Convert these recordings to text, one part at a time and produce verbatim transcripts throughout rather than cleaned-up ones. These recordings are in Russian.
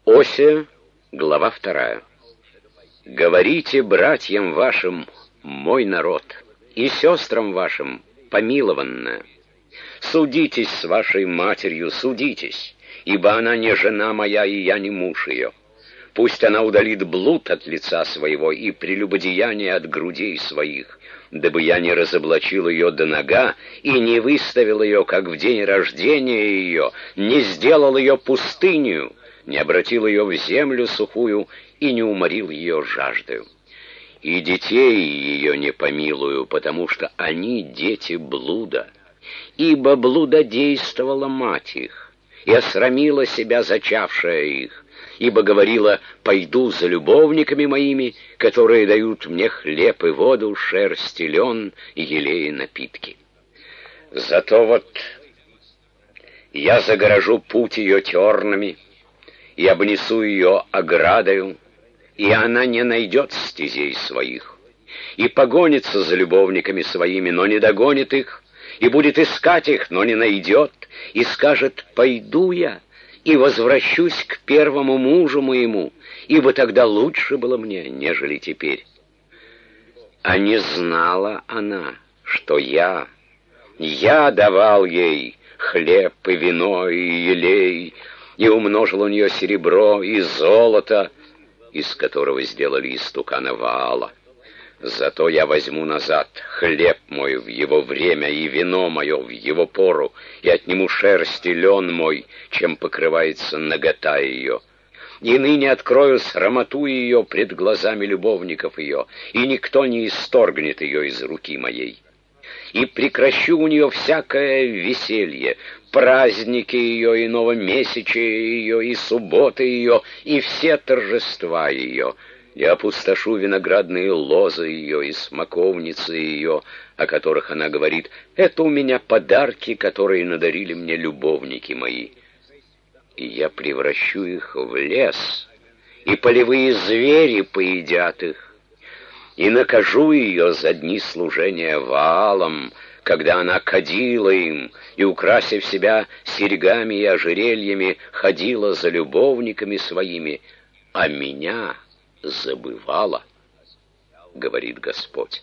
Осия, глава вторая. «Говорите братьям вашим, мой народ, и сестрам вашим, помилованная. Судитесь с вашей матерью, судитесь, ибо она не жена моя, и я не муж ее. Пусть она удалит блуд от лица своего и прелюбодеяние от грудей своих, дабы я не разоблачил ее до нога и не выставил ее, как в день рождения ее, не сделал ее пустынью, не обратил ее в землю сухую и не уморил ее жаждою. И детей ее не помилую, потому что они дети блуда, ибо блудодействовала мать их, и осрамила себя зачавшая их, ибо говорила: пойду за любовниками моими, которые дают мне хлеб и воду, шерсть и лен, и елей и напитки. Зато вот я загорожу путь ее тернами, и обнесу ее оградою, и она не найдет стезей своих, и погонится за любовниками своими, но не догонит их, и будет искать их, но не найдет, и скажет: пойду я и возвращусь к первому мужу моему, ибо тогда лучше было мне, нежели теперь. А не знала она, что я, я давал ей хлеб и вино и елей, и умножил у нее серебро и золото, из которого сделали истукана Ваала. Зато я возьму назад хлеб мой в его время и вино мое в его пору, и отниму шерсть и лен мой, чем покрывается нагота ее. И ныне открою срамоту ее пред глазами любовников ее, и никто не исторгнет ее из руки моей. И прекращу у нее всякое веселье, праздники ее, и новомесячие ее, и субботы ее, и все торжества ее. Я опустошу виноградные лозы ее и смоковницы ее, о которых она говорит: это у меня подарки, которые надарили мне любовники мои. И я превращу их в лес, и полевые звери поедят их. И накажу ее за дни служения Ваалам, когда она кадила им, и, украсив себя серьгами и ожерельями, ходила за любовниками своими, а меня забывала, говорит Господь.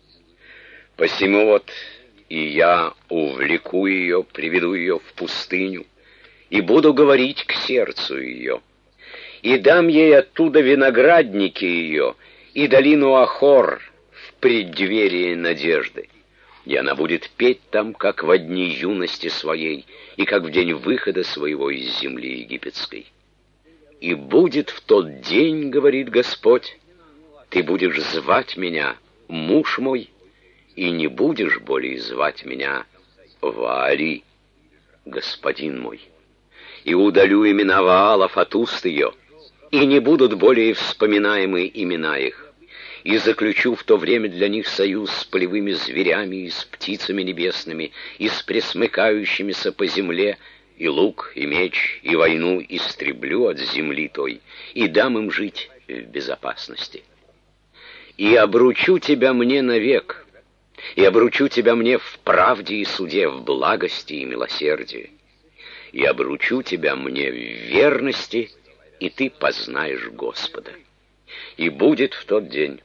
Посему вот и я увлеку ее, приведу ее в пустыню, и буду говорить к сердцу ее, и дам ей оттуда виноградники ее, и долину Ахор в преддверии надежды. И она будет петь там, как во дни юности своей, и как в день выхода своего из земли египетской. И будет в тот день, говорит Господь, ты будешь звать меня муж мой, и не будешь более звать меня Ваали, господин мой. И удалю имена Ваалов от уст ее, и не будут более вспоминаемы имена их. И заключу в то время для них союз с полевыми зверями и с птицами небесными, и с пресмыкающимися по земле, и лук, и меч, и войну истреблю от земли той, и дам им жить в безопасности. И обручу тебя мне навек, и обручу тебя мне в правде и суде, в благости и милосердии, и обручу тебя мне в верности, и ты познаешь Господа. И будет в тот день: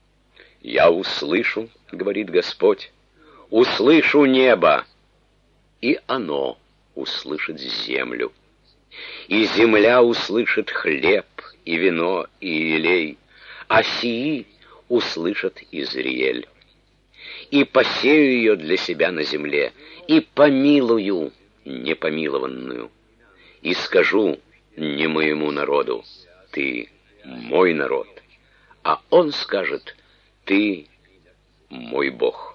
я услышу, говорит Господь, услышу небо, и оно услышит землю. И земля услышит хлеб, и вино, и елей, а сии услышат Изриэль. И посею ее для себя на земле, и помилую непомилованную, и скажу не моему народу: ты мой народ, а он скажет: ты мой Бог.